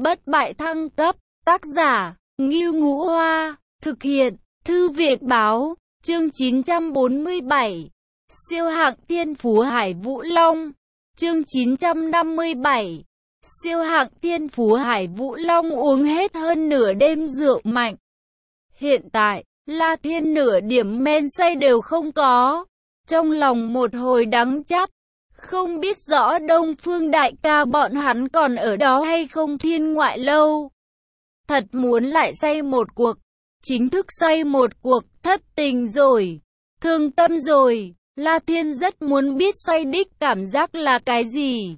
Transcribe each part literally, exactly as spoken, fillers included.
bất bại thăng cấp, tác giả, Ngưu Ngũ Hoa, thực hiện, Thư viện báo, chương chín trăm bốn mươi bảy, siêu hạng thiên phú Hải Vũ Long, chương chín trăm năm mươi bảy, siêu hạng thiên phú Hải Vũ Long uống hết hơn nửa đêm rượu mạnh. Hiện tại, La Thiên nửa điểm men say đều không có, trong lòng một hồi đắng chát, không biết rõ Đông Phương đại ca bọn hắn còn ở đó hay không. Thiên Ngoại Lâu thật muốn lại say một cuộc, chính thức say một cuộc, thất tình rồi, thương tâm rồi. La Thiên rất muốn biết say đích cảm giác là cái gì.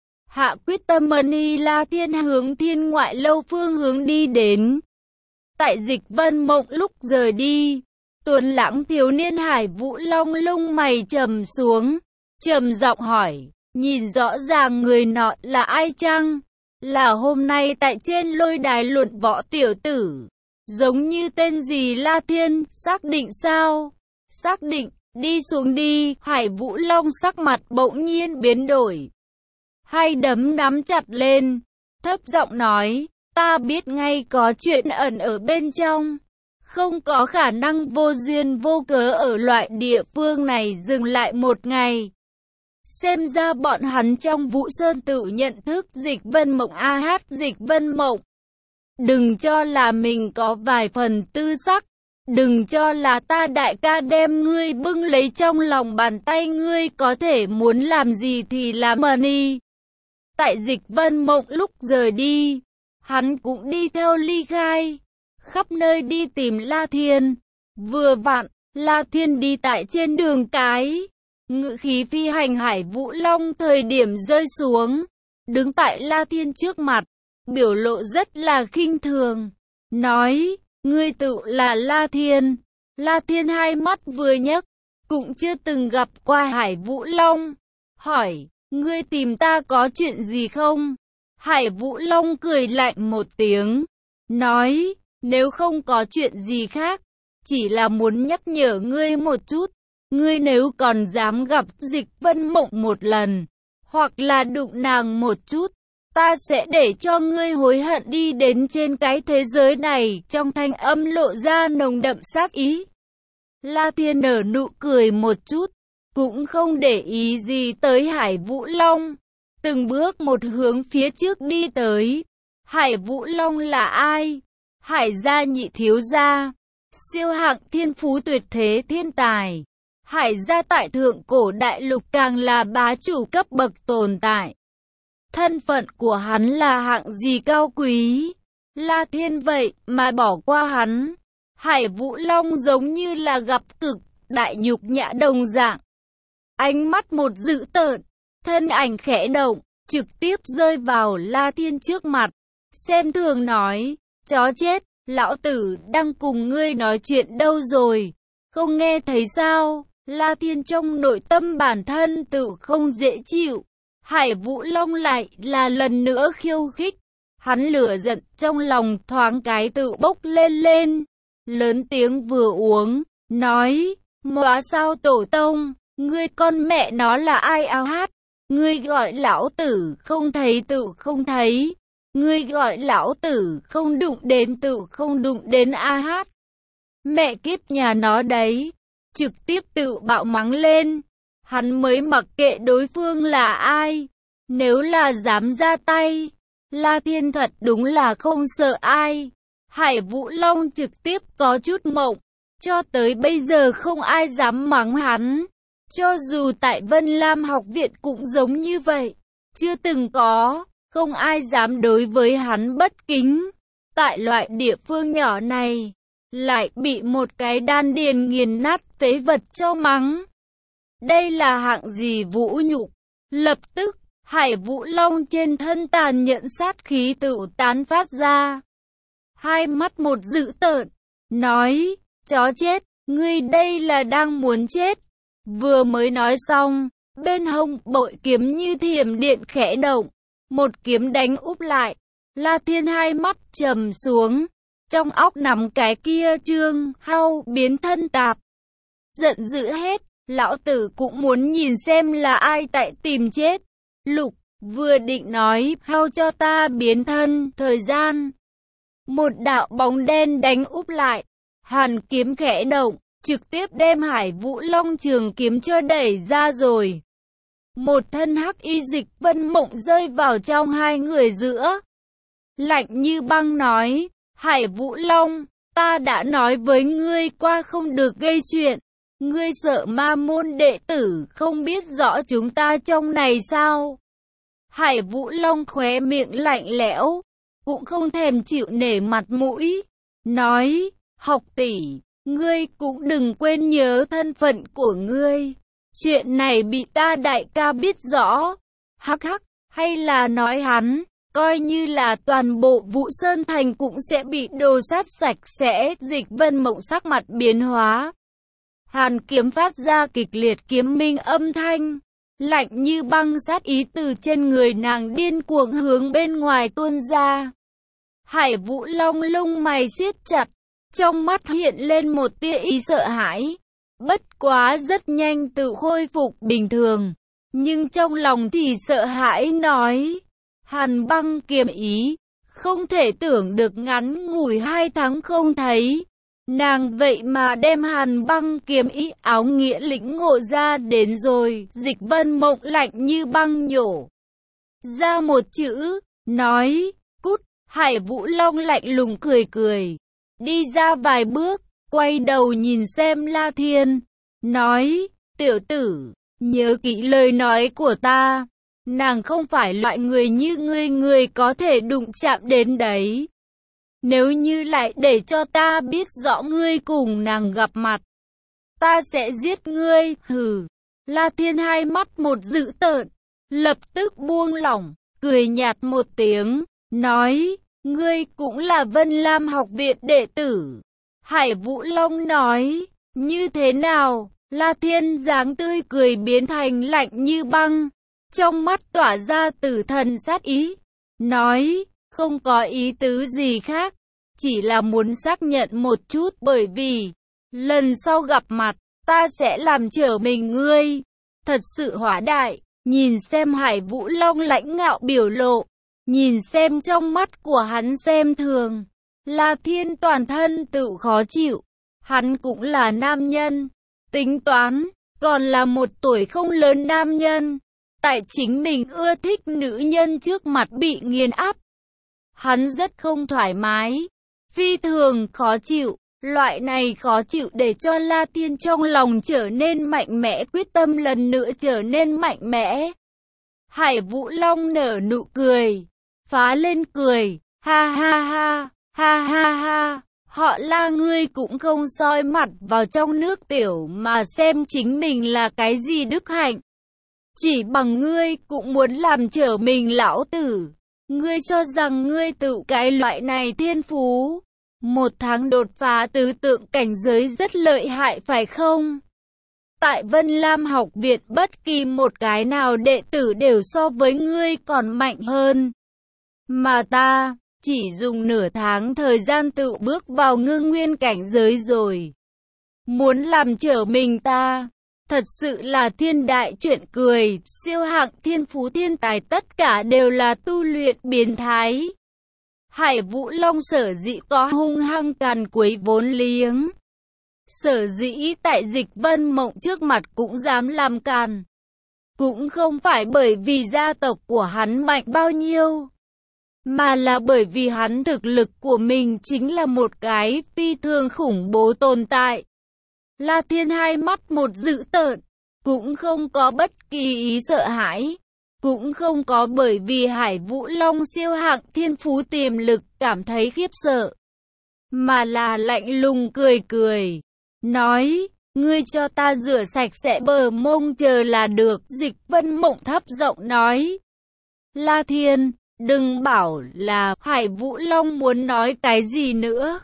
Hạ quyết tâm mani, La Thiên hướng Thiên Ngoại Lâu phương hướng đi đến. Tại Dịch Vân Mộng lúc rời đi, tuấn lãng thiếu niên Hải Vũ Long lông mày trầm xuống, trầm giọng hỏi, nhìn rõ ràng người nọ là ai chăng? Là hôm nay tại trên lôi đài luận võ tiểu tử, giống như tên gì? La Thiên, xác định sao? Xác định, đi xuống đi. Hải Vũ Long sắc mặt bỗng nhiên biến đổi, hai đấm nắm chặt lên, thấp giọng nói, ta biết ngay có chuyện ẩn ở bên trong, không có khả năng vô duyên vô cớ ở loại địa phương này dừng lại một ngày. Xem ra bọn hắn trong Vũ Sơn tự nhận thức Dịch Vân Mộng. A hát Dịch Vân Mộng, đừng cho là mình có vài phần tư sắc, đừng cho là ta đại ca đem ngươi bưng lấy trong lòng bàn tay, ngươi có thể muốn làm gì thì làm đi. Tại Dịch Vân Mộng lúc rời đi, hắn cũng đi theo ly khai, khắp nơi đi tìm La Thiên. Vừa vặn, La Thiên đi tại trên đường cái, ngự khí phi hành Hải Vũ Long thời điểm rơi xuống, đứng tại La Thiên trước mặt, biểu lộ rất là khinh thường, nói, ngươi tự là La Thiên. La Thiên hai mắt vừa nhấc, cũng chưa từng gặp qua Hải Vũ Long, hỏi, ngươi tìm ta có chuyện gì không? Hải Vũ Long cười lạnh một tiếng, nói, nếu không có chuyện gì khác, chỉ là muốn nhắc nhở ngươi một chút, ngươi nếu còn dám gặp Dịch Vân Mộng một lần, hoặc là đụng nàng một chút, ta sẽ để cho ngươi hối hận đi đến trên cái thế giới này. Trong thanh âm lộ ra nồng đậm sát ý. La Thiên nở nụ cười một chút, cũng không để ý gì tới Hải Vũ Long, từng bước một hướng phía trước đi tới. Hải Vũ Long là ai? Hải gia nhị thiếu gia, siêu hạng thiên phú tuyệt thế thiên tài. Hải gia tại thượng cổ đại lục càng là bá chủ cấp bậc tồn tại. Thân phận của hắn là hạng gì cao quý, La Thiên vậy mà bỏ qua hắn. Hải Vũ Long giống như là gặp cực đại nhục nhã đồng dạng. Ánh mắt một dữ tợn, thân ảnh khẽ động, trực tiếp rơi vào La Thiên trước mặt, xem thường nói, chó chết, lão tử đang cùng ngươi nói chuyện đâu rồi, không nghe thấy sao? La Thiên trong nội tâm bản thân tự không dễ chịu. Hải Vũ Long lại là lần nữa khiêu khích, hắn lửa giận trong lòng thoáng cái tự bốc lên lên, lớn tiếng vừa uống, nói, móa sao tổ tông, ngươi con mẹ nó là ai? Áo hát, ngươi gọi lão tử không thấy tự không thấy, ngươi gọi lão tử không đụng đến tự không đụng đến. A hát, mẹ kiếp nhà nó đấy, trực tiếp tự bạo mắng lên. Hắn mới mặc kệ đối phương là ai, nếu là dám ra tay, La Thiên thật đúng là không sợ ai. Hải Vũ Long trực tiếp có chút mộng, cho tới bây giờ không ai dám mắng hắn, cho dù tại Vân Lam học viện cũng giống như vậy, chưa từng có, không ai dám đối với hắn bất kính. Tại loại địa phương nhỏ này, lại bị một cái đan điền nghiền nát phế vật cho mắng. Đây là hạng gì vũ nhục? Lập tức, Hải Vũ Long trên thân tàn nhẫn sát khí tự tán phát ra. Hai mắt một dữ tợn, nói, chó chết, ngươi đây là đang muốn chết. Vừa mới nói xong, bên hông bội kiếm như thiểm điện khẽ động, một kiếm đánh úp lại. La Thiên hai mắt trầm xuống, trong óc nằm cái kia trương hao biến thân tạp. Giận dữ hết, lão tử cũng muốn nhìn xem là ai tại tìm chết. Lục vừa định nói, hao cho ta biến thân, thời gian. Một đạo bóng đen đánh úp lại, hàn kiếm khẽ động, trực tiếp đem Hải Vũ Long trường kiếm cho đẩy ra rồi. Một thân hắc y Dịch Vân Mộng rơi vào trong hai người giữa. Lạnh như băng nói, Hải Vũ Long, ta đã nói với ngươi qua không được gây chuyện. Ngươi sợ ma môn đệ tử không biết rõ chúng ta trong này sao? Hải Vũ Long khóe miệng lạnh lẽo, cũng không thèm chịu nể mặt mũi. Nói, học tỷ, ngươi cũng đừng quên nhớ thân phận của ngươi. Chuyện này bị ta đại ca biết rõ. Hắc hắc, hay là nói hắn, coi như là toàn bộ Vũ Sơn Thành cũng sẽ bị đồ sát sạch sẽ. Dịch Vân Mộng sắc mặt biến hóa. Hàn kiếm phát ra kịch liệt kiếm minh âm thanh. Lạnh như băng sát ý từ trên người nàng điên cuồng hướng bên ngoài tuôn ra. Hải Vũ Long lông mày siết chặt, trong mắt hiện lên một tia ý sợ hãi. Bất quá rất nhanh tự khôi phục bình thường, nhưng trong lòng thì sợ hãi nói. Hàn băng kiếm ý, không thể tưởng được ngắn ngủi hai tháng không thấy. Nàng vậy mà đem hàn băng kiếm ý áo nghĩa lĩnh ngộ ra đến rồi. Dịch Vân Mộng lạnh như băng nhổ ra một chữ, nói, cút. Hải Vũ Long lạnh lùng cười cười, đi ra vài bước, quay đầu nhìn xem La Thiên, nói, tiểu tử, nhớ kỹ lời nói của ta, nàng không phải loại người như ngươi ngươi có thể đụng chạm đến đấy. Nếu như lại để cho ta biết rõ ngươi cùng nàng gặp mặt, ta sẽ giết ngươi, hừ. La Thiên hai mắt một dữ tợn, lập tức buông lỏng, cười nhạt một tiếng, nói, ngươi cũng là Vân Lam học viện đệ tử. Hải Vũ Long nói, như thế nào? La Thiên dáng tươi cười biến thành lạnh như băng, trong mắt tỏa ra tử thần sát ý, nói, không có ý tứ gì khác, chỉ là muốn xác nhận một chút bởi vì, lần sau gặp mặt, ta sẽ làm trở mình ngươi. Thật sự hỏa đại, nhìn xem Hải Vũ Long lãnh ngạo biểu lộ, nhìn xem trong mắt của hắn xem thường, La Thiên toàn thân tự khó chịu, hắn cũng là nam nhân, tính toán, còn là một tuổi không lớn nam nhân, tại chính mình ưa thích nữ nhân trước mặt bị nghiền áp. Hắn rất không thoải mái, phi thường khó chịu, loại này khó chịu để cho La Thiên trong lòng trở nên mạnh mẽ, quyết tâm lần nữa trở nên mạnh mẽ. Hải Vũ Long nở nụ cười, phá lên cười, ha ha ha, ha ha ha, họ La ngươi cũng không soi mặt vào trong nước tiểu mà xem chính mình là cái gì đức hạnh. Chỉ bằng ngươi cũng muốn làm trở mình lão tử, ngươi cho rằng ngươi tự cái loại này thiên phú, một tháng đột phá tứ tượng cảnh giới rất lợi hại phải không? Tại Vân Lam học viện bất kỳ một cái nào đệ tử đều so với ngươi còn mạnh hơn. Mà ta, chỉ dùng nửa tháng thời gian tự bước vào ngưng nguyên cảnh giới rồi. Muốn làm trở mình ta, thật sự là thiên đại chuyện cười, siêu hạng thiên phú thiên tài tất cả đều là tu luyện biến thái. Hải Vũ Long sở dĩ có hung hăng càn quấy vốn liếng. Sở dĩ tại Dịch Vân Mộng trước mặt cũng dám làm càn. Cũng không phải bởi vì gia tộc của hắn mạnh bao nhiêu, mà là bởi vì hắn thực lực của mình chính là một cái phi thường khủng bố tồn tại. La Thiên hai mắt một dữ tợn, cũng không có bất kỳ ý sợ hãi, cũng không có bởi vì Hải Vũ Long siêu hạng thiên phú tiềm lực cảm thấy khiếp sợ, mà là lạnh lùng cười cười, nói, ngươi cho ta rửa sạch sẽ bờ mông chờ là được. Dịch Vân Mộng thấp giọng nói, La Thiên, đừng bảo là Hải Vũ Long muốn nói cái gì nữa.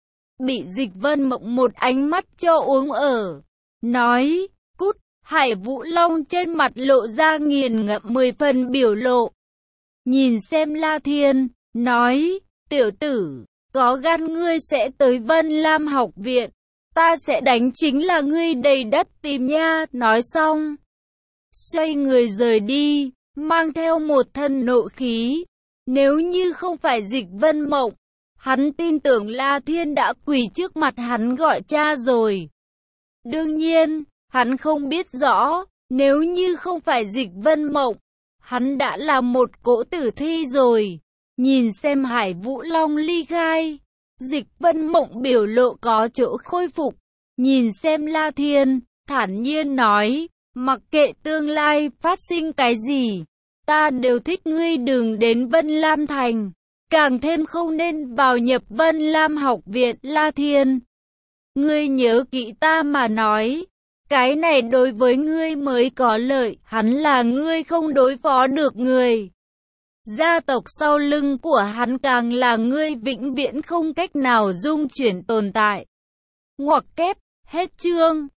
Bị Dịch Vân Mộng một ánh mắt cho uống ở, nói, cút. Hải Vũ Long trên mặt lộ ra nghiền ngẫm mười phần biểu lộ, nhìn xem La Thiên, nói, tiểu tử, có gan ngươi sẽ tới Vân Lam học viện, ta sẽ đánh chính là ngươi đầy đất tìm nha. Nói xong, xoay người rời đi. mang theo một thân nộ khí. Nếu như không phải Dịch Vân Mộng, hắn tin tưởng La Thiên đã quỳ trước mặt hắn gọi cha rồi. Đương nhiên, hắn không biết rõ, nếu như không phải Dịch Vân Mộng, hắn đã là một cỗ tử thi rồi. Nhìn xem Hải Vũ Long ly khai, Dịch Vân Mộng biểu lộ có chỗ khôi phục. Nhìn xem La Thiên, thản nhiên nói, mặc kệ tương lai phát sinh cái gì, ta đều thích ngươi đừng đến Vân Lam Thành. Càng thêm không nên vào nhập Vân Lam học viện. La Thiên, ngươi nhớ kỹ ta mà nói, cái này đối với ngươi mới có lợi, hắn là ngươi không đối phó được người. Gia tộc sau lưng của hắn càng là ngươi vĩnh viễn không cách nào dung chuyển tồn tại. Ngoặc kép, hết chương.